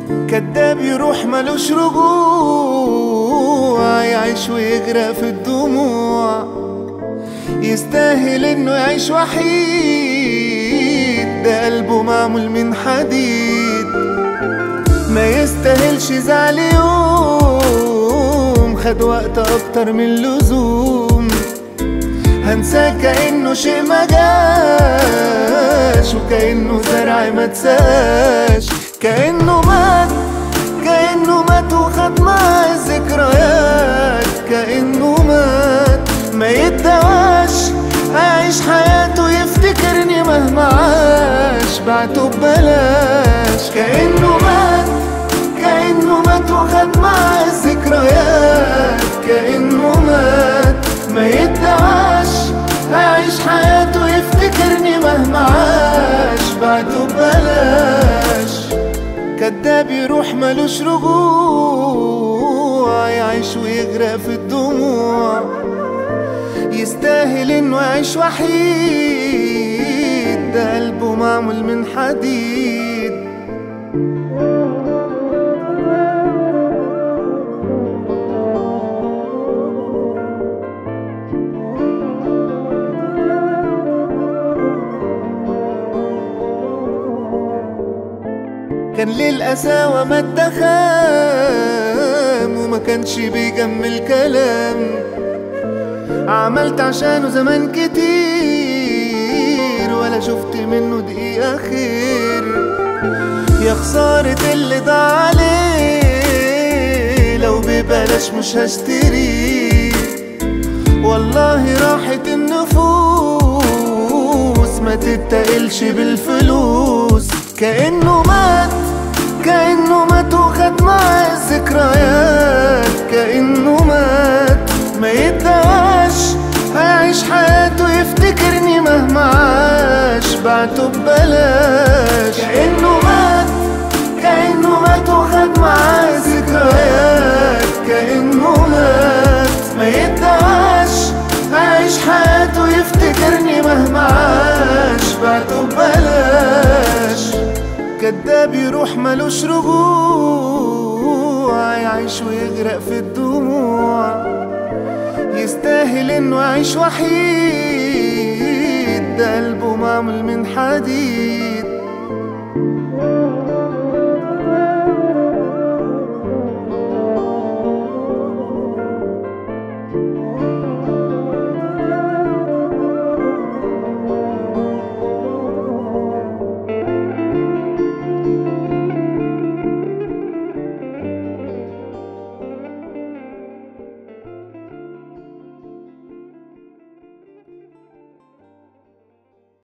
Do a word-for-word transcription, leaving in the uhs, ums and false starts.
كداب يروح ملوش رجوع، يعيش ويغرق في الدموع، يستاهل انه يعيش وحيد، ده قلبه معمول من حديد. ما يستاهلش زعل يوم، خد وقت اكتر من اللزوم. هنساه كأنه شيء ما جاش، وكأنه زرع ما تساش. كأنه مات، كأنه مات وخد معاه الذكريات. كأنه مات ما يتدواش، أعيش حياته يفتكرني مهما عاش، بعته ببلاش. كأنه مات، كأنه مات وخد معاه الذكريات. كأنه مات ما يتدواش، أعيش حياته يفتكرني مهما عاش، بعته ببلاش. كداب يروح ملوش رجوع، يعيش ويغرق في الدموع، يستاهل انه يعيش وحيد، ده قلبه معمول من حديد. كان للقساوة مادة خام، وما كانش بيجمل كلام. عملت عشانه زمان كتير، ولا شفت منه دقيقة خير. يا خسارة اللي ضاع عليه، لو ببلاش مش هشتريه. والله راحت النفوس، ما تتقلش بالفلوس. كأنه مات، كأنه مات وخد معاه الذكريات. كأنه مات ما يتدواش، هيعيش حياته يفتكرني مهما عاش، بعته ببلاش. كأنه مات، كأنه مات وخد معاه الذكريات. كأنه مات ما يتدواش، هيعيش حياته يفتكرني مهما عاش، بعته ببلاش. كداب يروح ملوش رجوع، يعيش ويغرق في الدموع، يستاهل انه يعيش وحيد، ده قلبه معمول من حديد.